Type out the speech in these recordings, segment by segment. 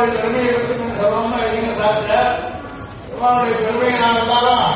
பெருமாளுடைய பெருமையை பற்றி சொல்லணும்னு எழுதிங்க சாப்பிட்ட பெருமாளுடைய பெருமையை நாம் எல்லாரும்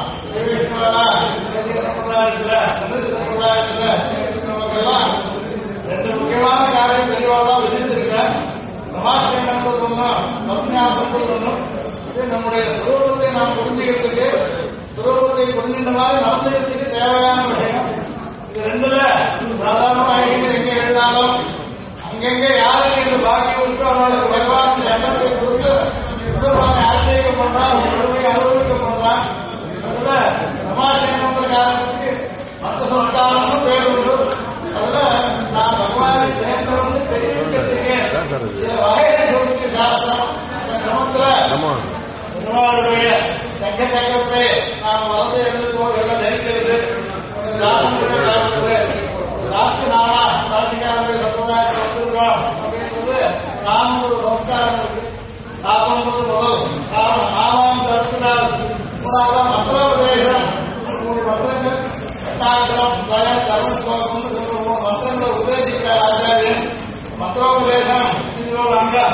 சம்பிரதாயத்தில் ரெண்டு முக்கியமான காரியம் தெளிவாதான் விதித்திருக்கேன். பிரமாசம் ஒன்றும் பத்னியாசம் ஒன்றும் இது நம்முடைய சுரூபத்தை நாம் புரிஞ்சுக்கிறதுக்கு சுரூபத்தை புரிஞ்சின்ற மாதிரி நடந்துக்கிறதுக்கு தேவையான விஷயம். இது ரெண்டுல சாதாரணமாக எங்கே எழுதினாலும் அங்கங்கே யாருக்கு இந்த பாக்கியம் இருக்கோ அவனோட பகவான் எண்ணத்தை கொடுத்து ஆச்சரியம் பண்றான், முழுமையை அனுபவிக்க பண்றான். அதுல பிரமாசம் காரணத்துக்கு மற்ற சம்ஸ்காரமும் பேர் உண்டு. அதுல நான் பகவானை சேர்ந்தவங்க தெரிவிக்கிறதுக்கு சில வகையை சொல்லிட்டு சாஸ்திரம் சமுத்திர பெருமாளுடைய சங்க சக்கரத்தை நாம் வளர்ந்து எழுதுவோம் எல்லாம் நினைக்கிறது. ராஷ்டிர நாளா ராசிக்காரர்கள் சம்பிரதாயத்தில் வந்திருக்கோம் அப்படின்னு சொல்லி நாம் ஒரு சம்ஸ்காரம் இருக்கு. சாபம் முதல் நாமாம் கருத்துனால் மூணாவது மந்திரோபதேசம் 3 மந்திரங்கள் எட்டாயிரம் கர்ம ஸ்லோகம் மந்திரங்களை உபதேசிக்கிறார் ஆச்சாரியன். மந்திரோபதேசம் இதோட அங்கம்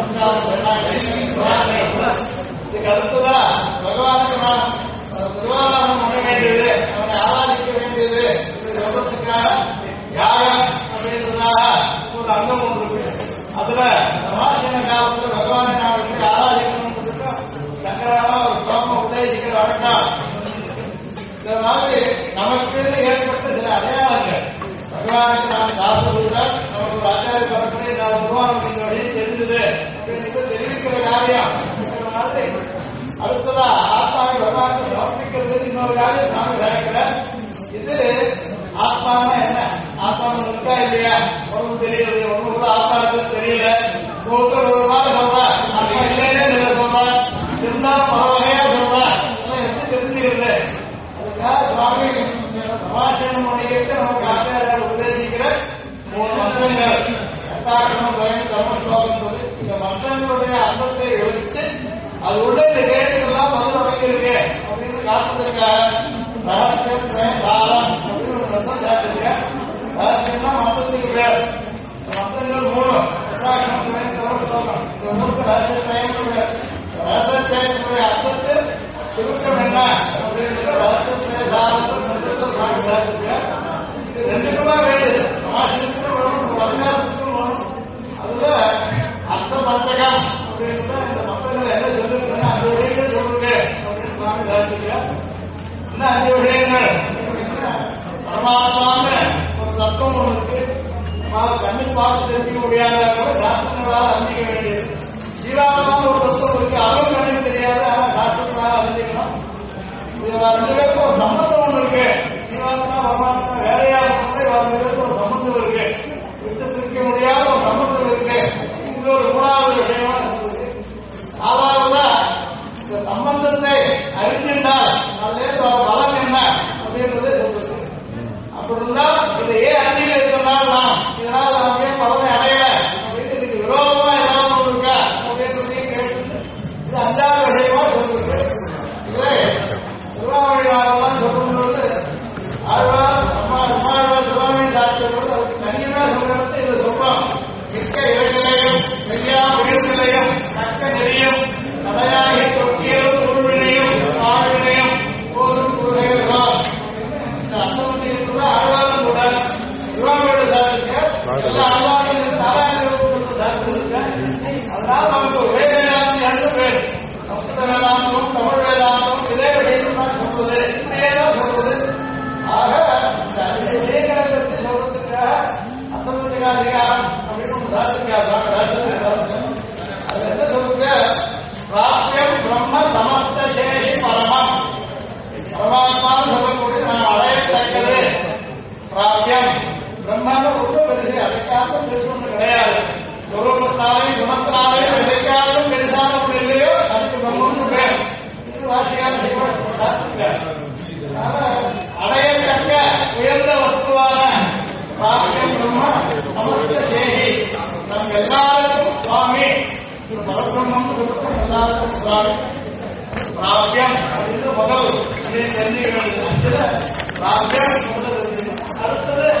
இதுக்கு அடுத்ததான் பகவானுக்கு நாம் திருவாரணம் பண்ண வேண்டியது, அவனை ஆராதிக்க வேண்டியது, இது சொல்றதுக்காக யாகம் அப்படின்றதுனால ஒரு அங்கம் ஒன்று இருக்கு. அதுல சமாசன காலத்துல பகவானை நாம் எப்படி ஆராதிக்கணும் சங்கராமா ஒரு ஸ்லோகம் உபதேசிக்கிற வழக்கம். இந்த மாதிரி நமக்கு ஏற்பட்ட சில அடையாளங்கள் பகவானுக்கு நாம் தாசப்படுத்தால் நமக்கு ஒரு ஆச்சாரிய பரப்பரை நாம் உருவாக்கம் என்ற வழியில் தெரிஞ்சது அப்படின்னு தெரிவிக்கிற காரியம். அடுத்ததா ஆத்மாவை பகவானுக்கு சமர்ப்பிக்கிறது இன்னொரு காரியம் சாமி கேட்கிற. இது ஆத்மானா என்ன, ஆத்மான்னு இருக்கா இல்லையா, ஒன்றும் தெரியல, ஒன்றும் கூட ஆத்மாவுக்கு தெரியல. ஒருத்தர் ஒரு மாதிரி சொல்றான், ஆத்மா இல்லைன்னு சொல்றான், இருந்தாலும் பல வகையா சொல்றான், எப்படி தெரிஞ்சுக்கிறது? அதுக்காக சுவாமி சமாசனம் பண்ணிக்கிட்டு நமக்கு ஆச்சாரியார் உபதேசிக்கிற 3 மந்திரங்கள் எட்டாயிரம் கர்ம ஸ்லோகம் சொல்லி இந்த மந்திரங்களுடைய அர்த்தத்தை யோசிச்சு அது உள்ள இந்த கேட்டுக்கெல்லாம் பதில் அமைக்கிறது அப்படின்னு காட்டுறதுக்காக ரகசியம் சாலம் அப்படின்னு ஒரு மந்திரம் சேர்த்துருக்கேன். ரகசியம்னா மந்திரத்துக்கு பேர். மந்திரங்கள் 3 எட்டாயிரம் கர்ம ஸ்லோகம். இந்த 3 ரகசியத்தினுடைய அர்த்தத்தை சுருக்கம் என்ன அப்படின்ற ரகசிய சாலத்தில் சேர்த்துருக்கேன். இது ரெண்டுக்குமா வேண்டியது, சமாசத்துக்கும் வரும், வர்ணாசத்துக்கும் வரும். அதுல அர்த்த பஞ்சகம் அப்படின்ற இந்த மக்கள் என்ன சொல்லிருக்கேன் 5 விஷயங்கள் சொல்லுங்க அப்படின்னு சுவாமி சேர்த்துருக்கேன். இன்னும் 5 விஷயங்கள். பரமாத்மான்னு ஒரு தத்துவம் ஒன்று இருக்கு. கண்ணில் பார்த்து தெரிஞ்சுக்க முடியாத சாஸ்திரங்களால் அறிஞ்சிக்க வேண்டியது. ஜீவாத்மான ஒரு தத்துவம் இருக்கு, அதுவும் கண்ணுக்கு தெரியாது, ஆனால் சாஸ்திரங்களால் அறிஞ்சிக்கணும். இது 2 பேருக்கு ஒரு சம்பந்தம் ஒன்று இருக்கு. ஜீவாத்மா பரமாத்மா வேலையாக ஒரு சம்பந்தம் இருக்கு, விட்டு பிரிக்க முடியாத ஒரு சம்பந்தம் இருக்கு. இது ஒரு 3வது விஷயமா இருக்கு. 4வதா இந்த சம்பந்தத்தை அறிஞ்சின்றால் அதுலேருந்து ஒரு பலன் என்ன அப்படின்றதே சொல்றது. அப்படி இருந்தால் இதை ஏன் அறிஞ்சில் இருக்கிறதால் நாம் இதனால் நாம் ஏன் பலனை அடையல அப்படின்னு இதுக்கு விரோதமா ஏதாவது ஒன்று இருக்கா அப்படின்றதையும் கேட்டு இது 5வது விஷயமா சொல்றது. இதை திருவாவழிவாரெல்லாம் சொல்லும்போது ஆழ்வார் சுவாமி சாஸ்திரம் அதுக்கு தனியாக சொல்றது இதை சொல்றோம். மிக்க இலக்கிலையும் மெய்யா உயிர்நிலையும் தக்க நெறியும் தடையாகி தொக்கியலும் உள்வினையும் ஆழ்வினையும் போதும் கூறுகிறோம். இந்த அர்த்தம் இருக்கிறது ஆழ்வாரும் கூட திருவாவூர் சாஸ்திரம் ஆழ்வார்கள் நாராயண சாஸ்திரம். அதனால நமக்கு ஒரே வேதாந்தம் 2 பேர், சம்ஸ்கிருத வேதாந்தமும் தமிழ் வேதாந்தமும் இதே விஷயம் தான் சொல்றது, இப்படியே தான் சொல்றது. ஆக இந்த விஷயங்களை பற்றி சொல்றதுக்காக அர்த்தபத்திகாதிகாரம் அப்படின்னு ஒன்று சாதிக்காது. அது என்ன சொல்லுங்க, பிராப்தியம் பிரம்ம சமஸ்த சேஷி பரமம். பரமாத்மான்னு சொல்லக்கூடிய நாம் அடையத்தக்கது பிராப்தியம். பிரம்மன்னு ரொம்ப பெருசு, அதுக்காக பெருசு ஒன்று கிடையாது. சொரூபத்தாலையும் குணத்தினாலையும் எதைக்காலும் பெருசான ஒன்று இல்லையோ அதுக்கு பிரம்மன்னு பேர். இது வாசியான அடையத்தக்க உயர்ந்த வஸ்துவான பிராப்தியம் பிரம்ம சமஸ்த சேஷி. நம் எல்லாருக்கும் சுவாமி பரபிரம்மம் எல்லாருக்கும் சுவாமி. பிராப்தியம் அப்படின்னு முதல் தெரிஞ்சுக்க பிராப்தியம் அடுத்தது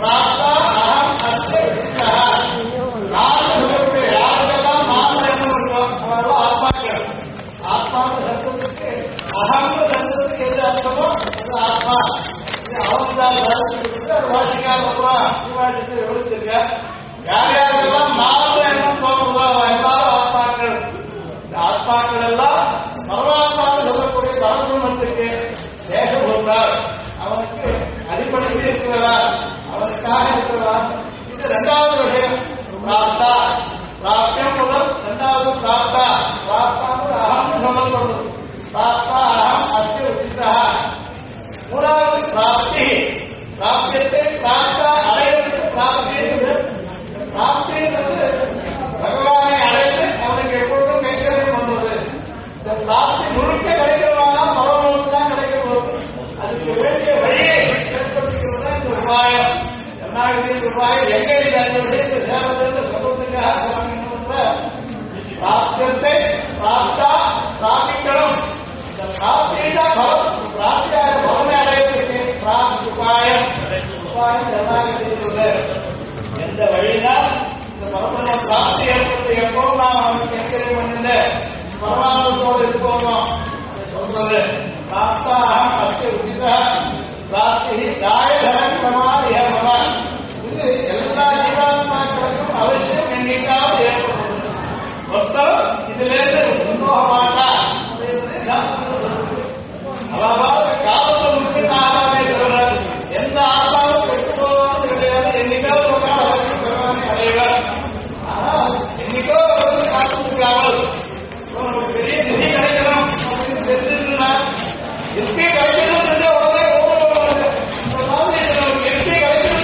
பிராப்தா அகம் அஸ்ய யாருக்கெல்லாம் நான் இரண்டாவது விஷயம் பிராப்தா. பிராப்தியம் முதல் இரண்டாவது பிராப்தா. பிராப்தான்னு அகம் சொல்லப்படுறது. பிராப்தா அகம் அஸ்ய உச்சிதா. மூணாவது பிராப்தி. பிராப்தியத்தை பிராப்தா அடைவதற்கு பிராப்தி. பிராப்தின்றது பகவானை அடைந்து அவனுக்கு எப்பொழுதும் கைகரியம் பண்ணுவது. இந்த பிராப்தி முழுக்க கிடைக்கிறவானா பரவலுக்கு தான் கிடைக்கிறது. அதுக்கு வேண்டிய வழியை ஏற்படுத்திக்கிறது தான் இந்த உபாயம். என்னாக உபாயம் எங்கே இந்த சேவத்திலிருந்து சொல்றதுக்காக பிராப்தியத்தை பிராப்தா பிராபிக்கணும். இந்த பிராப்தியை தான் பிராப்தியாக பலனை அடைவதற்கு பிராப்தி உபாயம். உபாயம் என்னாக செய்துள்ளது. எந்த வழியினால் இந்த பரம பிராப்தி ஏற்பட்டு எப்போது நாம் அவனுக்கு எச்சரிக்கை பண்ணிருந்த பரமானந்தத்தோடு இருப்போமோ சொல்றது. பிராப்தாகம் அஸ்ய உச்சிதா பிராப்தி தாயதரமாதி ஏற்படான். இது எல்லா ஜீவாத்மாக்களுக்கும் அவசியம் எண்ணிக்காவது ஏற்படுகிறது. ஒருத்தர் இதிலிருந்து உண்மோக மாட்டார். அதாவது காலத்தை முழுக்க ஆகாமே தவிர எந்த ஆத்மாவும் பெற்று போவது கிடையாது. என்னைக்காவது ஒரு நாள் அவருக்கு பெருமானை அடைவார். ஆனால் என்னைக்கோ வந்து காத்துக்காமல் நமக்கு பெரிய நிதி கிடைக்கணும் அப்படின்னு தெரிஞ்சிருந்தா எஸ்பி கிடைக்கணும் செஞ்ச உடனே ஓடுவாங்க. இந்த மாதிரி நமக்கு எஸ்பி கிடைக்கணும்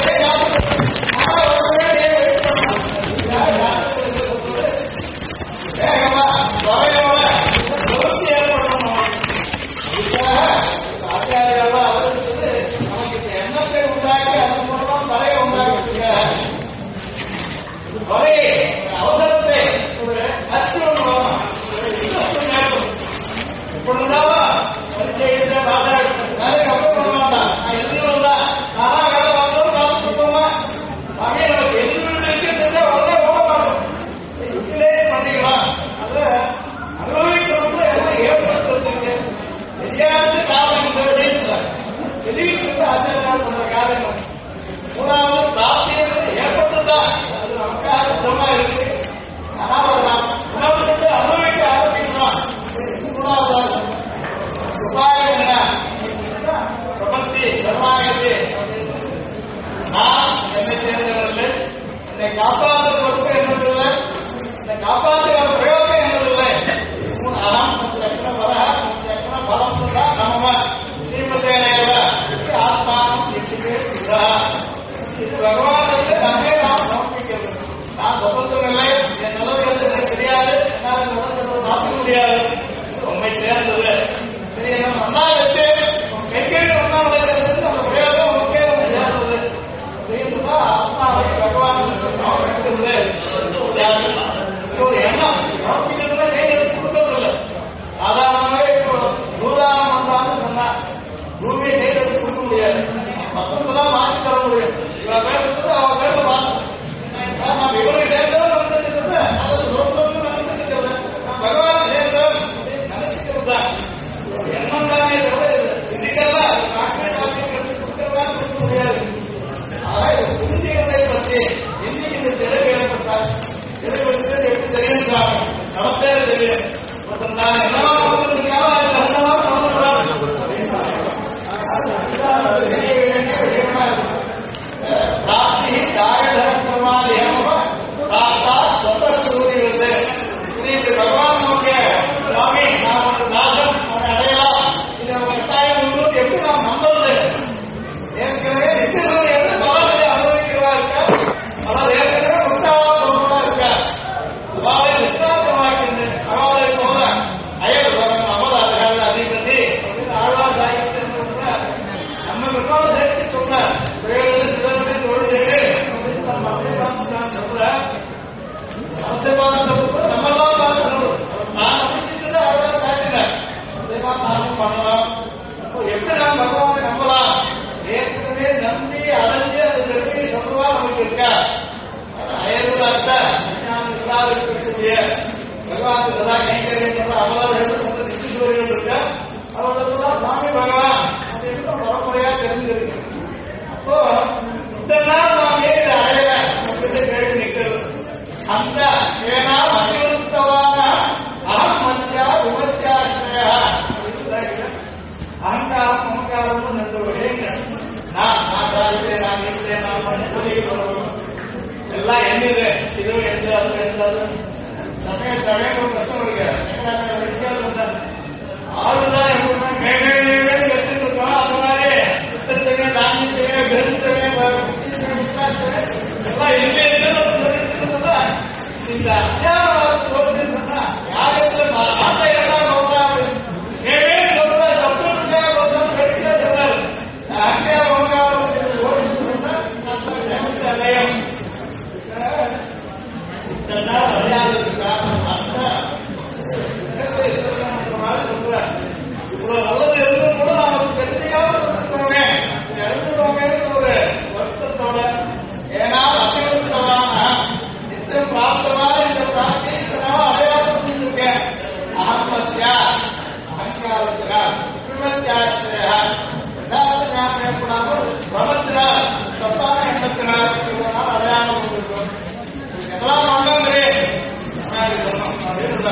வேகமா தொகையோட பொருத்தி ஏற்படணும். ஆச்சாரியெல்லாம் அவருக்கு நமக்கு எண்ணத்தை உண்டாக்கி அதன் மூலம் தலையை உண்டாக்கி ஒரே அவசரத்தை ஒரு அச்சுவம் இப்பொழுதுதான் பரிச்சயத்தை நிறைய அப்புறம் வேண்டாம். நான் எதிர்ப்பு தான் நான் கதை வந்தோம் பார்த்துக்கோமா அப்படியே நமக்கு எதிர்ப்பு உடனே ஓட மாட்டோம். இதுலே பண்ணிக்கலாம். அதை அனுபவிக்கிறவங்க எல்லாம் ஏற்படுத்துறதுக்கு எதிராக காரணம் எதிர்ப்பு ஆச்சரியம் பண்ற காரணம். மூணாவது பிராப்தி ஏற்பட்டுதான் அது நமக்காக சுத்தமா இருக்கு. ஆனால் நாம் உணவு அனுபவிக்க ஆரம்பிக்கிறோம். மூணாவது உபாயம் என்ன பிரபத்தி சர்வாகி. நான் என்னை சேர்ந்தவர்கள் என்னை காப்பாற்ற பொறுப்பு என்னதில்லை. என்னை காப்பாற்றுகிற பிரயோகம் என்னதில்லை. அகம் லட்சண பல லட்சண பலம் தான் நம்ம ஸ்ரீமதேனையவ ஆத்மானம் இது பகவானுக்கு நம்மே நாம் சமர்ப்பிக்கிறது. நான் சொந்தமில்லை. என் நிலவுகள் எனக்கு தெரியாது. என்னால் மாற்ற முடியாது. உண்மை சேர்ந்தது சரி. நம்ம நல்லா வச்சு கைகேடு ஒன்னா உடைக்கிறது அந்த பிரயோகம் உனக்கே வந்து சேர்ந்தது அப்படின்றதா ஆத்மாவை பகவானுக்கு சமர்ப்பிக்கிறது. ஒரு எண்ணம் சமர்ப்பிக்கிறதுல கை எடுத்து கொடுக்கறதில்லை. சாதாரணமாகவே இப்போ நூறாம் வந்தான்னு சொன்னா பூமியை கை எடுத்து கொடுக்க முடியாது. மற்றவங்கதான் மாற்றி தர முடியும். இவன் பேர் அவன் பேர்ல மாற்ற நம்ம இவருக்கு சேர்ந்தவன் வந்துட்டு அல்லது சொந்தம் நினைச்சிருக்கிறது. நான் பகவான் சேர்ந்தவன் நினைச்சிக்கிறது தான் எண்ணம் தானே பிசிக்கலா கொடுக்கறதா கொடுக்க முடியாது. ஆனால் புரிஞ்சுக்கிறதை பற்றி இன்னைக்கு இந்த தெளிவு ஏற்பட்டால் தெளிவுபடுத்த எப்படி தெரியுன்றாங்க. நமக்கே தெரியும். நான் என்னவா வந்துருக்காவோ அது என்னவா தெரிய வேண்டிய விஷயமா இருக்கு. பிராப்தி தாயதரமாதி பிராப்தா சொத்தூரிவது. இது பகவான் நமக்கு சுவாமி நாம் ஒரு நாசம் அவனை அடையலாம். இது நம்ம கட்டாயம் உங்களுக்கு எப்படி நாம் நம்புறது? ஏற்கனவே நிச்சயம் எந்த பலனை அனுபவிக்கிறவா இருக்கா? அவர் ஏற்கனவே முட்டாளா சொல்றதா இருக்கா? அவளை நிஷ்டாந்தமாக்கின்று அவளை போல அயல் அமல அதிகாரி அதிபதி ஆழ்வார் சாகித்யம் நம்ம விமான சேர்த்து சொன்னார். சிலருடைய தொழில் சொல்ற நம்மெல்லாம் பார்க்கணும். நான் முடிச்சுட்டு அவ்வளவு காட்டினேன். நானும் பண்ணலாம். எப்படி நாம் பகவானை நம்பலாம்? ஏற்கனவே நம்பி அடைஞ்சு அது வெற்றி சொல்லுவா நமக்கு இருக்கா? அயல்கள் அர்த்தம் இருக்கக்கூடிய பகவான் சதா கைங்கரியம் அவர்கள் நிச்சயம் இருக்கா? அவர்களுக்குதான் சுவாமி பகவான் அப்படின்னு பரம்பரையா தெரிஞ்சிருக்கு. அப்போ இதெல்லாம் நாம் ஏன் அடையல அப்படின்னு கேள்வி நிற்கிறது. அந்த ஏனா அனிருத்தவான அகம் மத்தியா விமத்தியாசிரயா அகங்காரம் மமக்காரம் ரெண்டு விஷயங்கள். நான் சாதிக்கிறேன், நான் இருக்கிறேன், நான் பண்ணி சொல்லி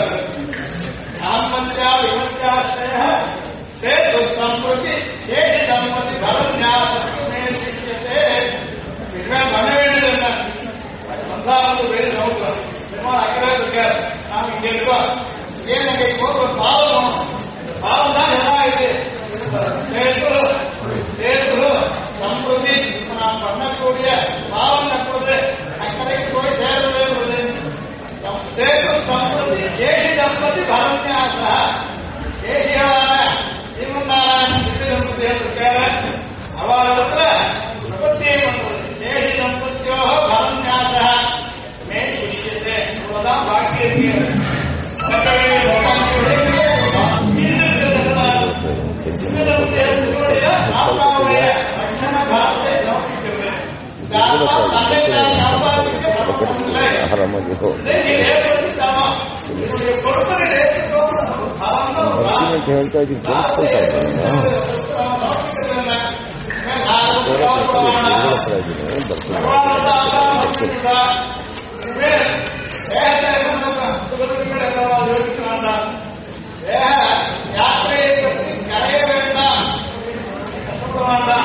தாம்பத்யா விமர்சாஸ்ரய சேது சம்பிரதி சேஷ தம்பதி பரஞாசமே சிஷ்யதே. இவன் பண்ண வேண்டியது என்ன? வந்தாலும் வேறு நோக்கம் பெருமாள் அக்கறை இருக்கார். நாம் இங்க இருக்கோம், ஏன் அங்கே ஒரு பாவம் பாவம் தான் என்ன இது சேது சேது சம்பிரதி நாம் பண்ணக்கூடிய பாவம் தற்போது அக்கறைக்கு போய் சேருவது சேது சம்பிரதி சேஷி தம்பதி பரஞாசா சேஷியான ஜீவநாராயணன் சித்தி தம்பதி இருக்காரு. அவரிடத்துல உற்பத்தியை பண்ணுவது சேஷி தம்பத்தியோ பரஞாசா மே சிஷ்யத்தை இவ்வளவுதான் பாக்கி இருக்கிறது. யாத்திரையை பற்றி கரைய வேண்டாம், கஷ்டப்பட வேண்டாம்.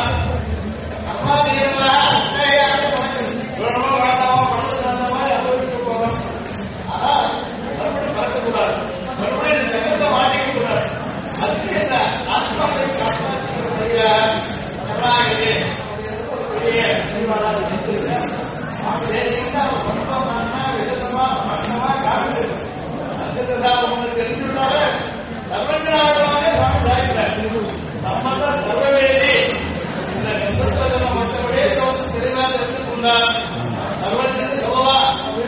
சர்வவேதி மற்றபடியே தெளிவாக தெரிஞ்சுக்கொண்டார். சர்வத்திற்கு சொல்லவா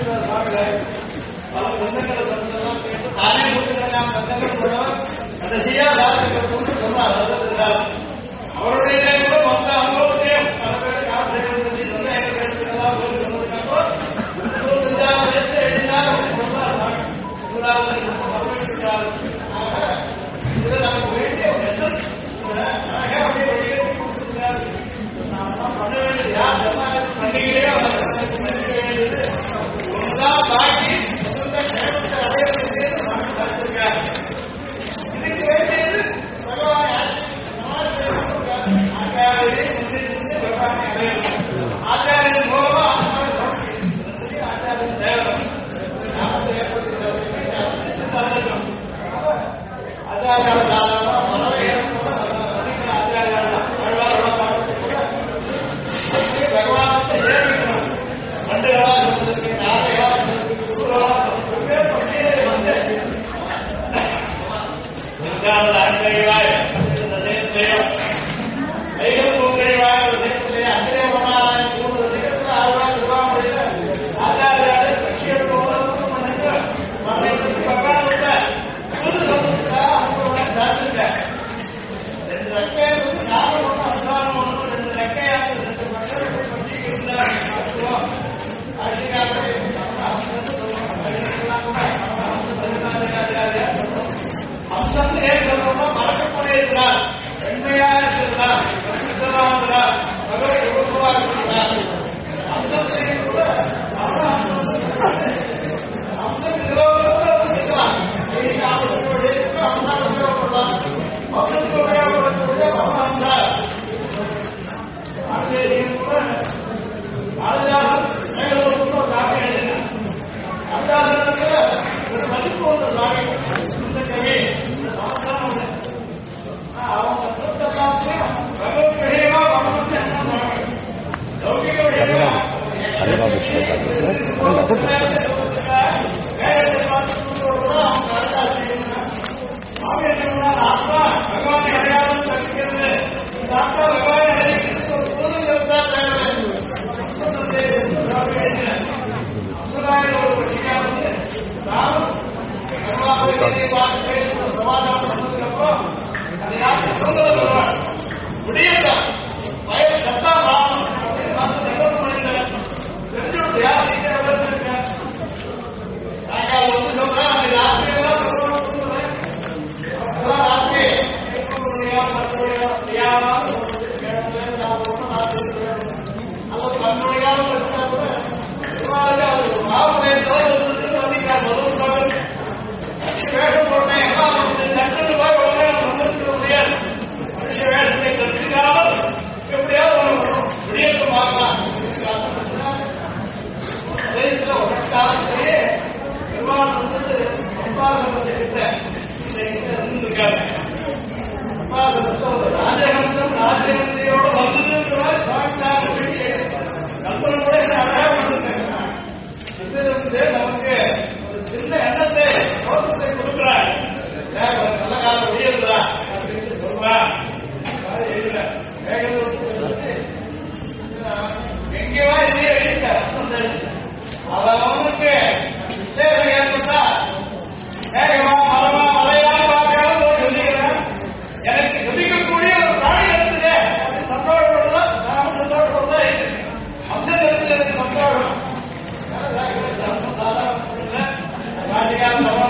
பல பந்தங்களை சந்தெல்லாம் கேட்டு தானே நாம் பந்தங்கள் போனவர் கடைசியா கொண்டு சொன்னார். அவருடைய மொத்த அனுபவத்தையும் பல பேர் காப்பிட்டு சொன்னார். இது நமக்கு வேண்டிய பண்ண வேண்டியது யார் பண்டிகையோ பண்ணிக்க வேண்டியது ஒன்றுதான் பாக்கி அடையிருக்கார். இதுக்கு வேண்டியது பகவான் ஆச்சாரியின் மூலமா ஆச்சாரியின் தேவை மறக்கக்கூடியிருக்கிறார், பெண்மையா இருக்கிறார், பிரசித்தமாகிறார், பகவத் உருவமாக இருக்கிறார். அம்சத்திலேயும் கூட அம்சம் இருக்கலாம், அம்சம் உபயோகப்படலாம், அம்சத்துக்கு உபயோகப்படக்கூடிய பகவான் ஆசிரியரையும் கூட ஆளுநர் மேலோருக்கு ஒரு காப்பி எழுதினார். அந்த ஒரு மதிப்பு ஒன்று சாமி இந்த கவி சமஸ்தானம் அவங்க எல்லாத்தையும் பகவத் விஷயமா பகவத் லௌகிக விஷயமா ஆத்மா பகவானை அடையாளம் கற்கிறது. இந்த ஆத்மா பகவானை அடைக்கிறது ஒரு பொருள் தான் சமாதானம் அதை யாருக்கு சொல்லுவார் முடியல வயல் சத்தா மாறும் தெரிஞ்சு யார் சொல்றேன் அந்த யாத்திரையெல்லாம்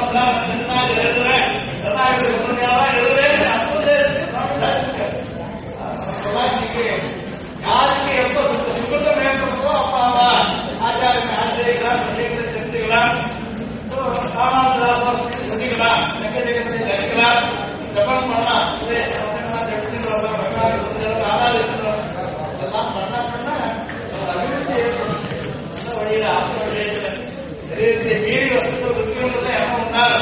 யாருக்கு எப்ப சுத்தம் ஏற்படுத்தோ அப்பா ஆச்சாரிய ஆச்சரிக்கலாம் தெரிஞ்சுக்கலாம் சொல்லிக்கலாம் தெரிஞ்சுக்கலாம் ஜப்பம் பண்ணலாம் இதெல்லாம் பண்ண அபிவிருத்தி ஏற்படும் வழியில் ஆத்ம வழியில் சரீரத்தை மீறி முக்கியங்கிறத என்ன உண்டாலும்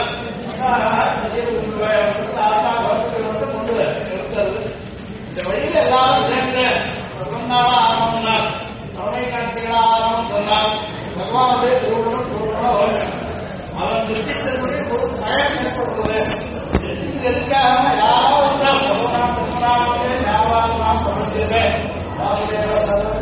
ஆத்மா வகுப்புகள் வந்து கொண்டு நிறுத்துறது இந்த வழியில் எல்லாரும் சேர்ந்து பிரபந்தாவா ஆகணும்னா சமய காட்சிகளா ஆகணும் சொன்னால் பகவானுடைய பூர்ணமா வரணும் அவன் சிருஷ்டித்தபடி ஒரு பயம் ஏற்படுறது எதுக்காக யாராவது பிரபுராம் பிரபுராமே யாவாத்மா பிரபஞ்சமே வாசுதேவ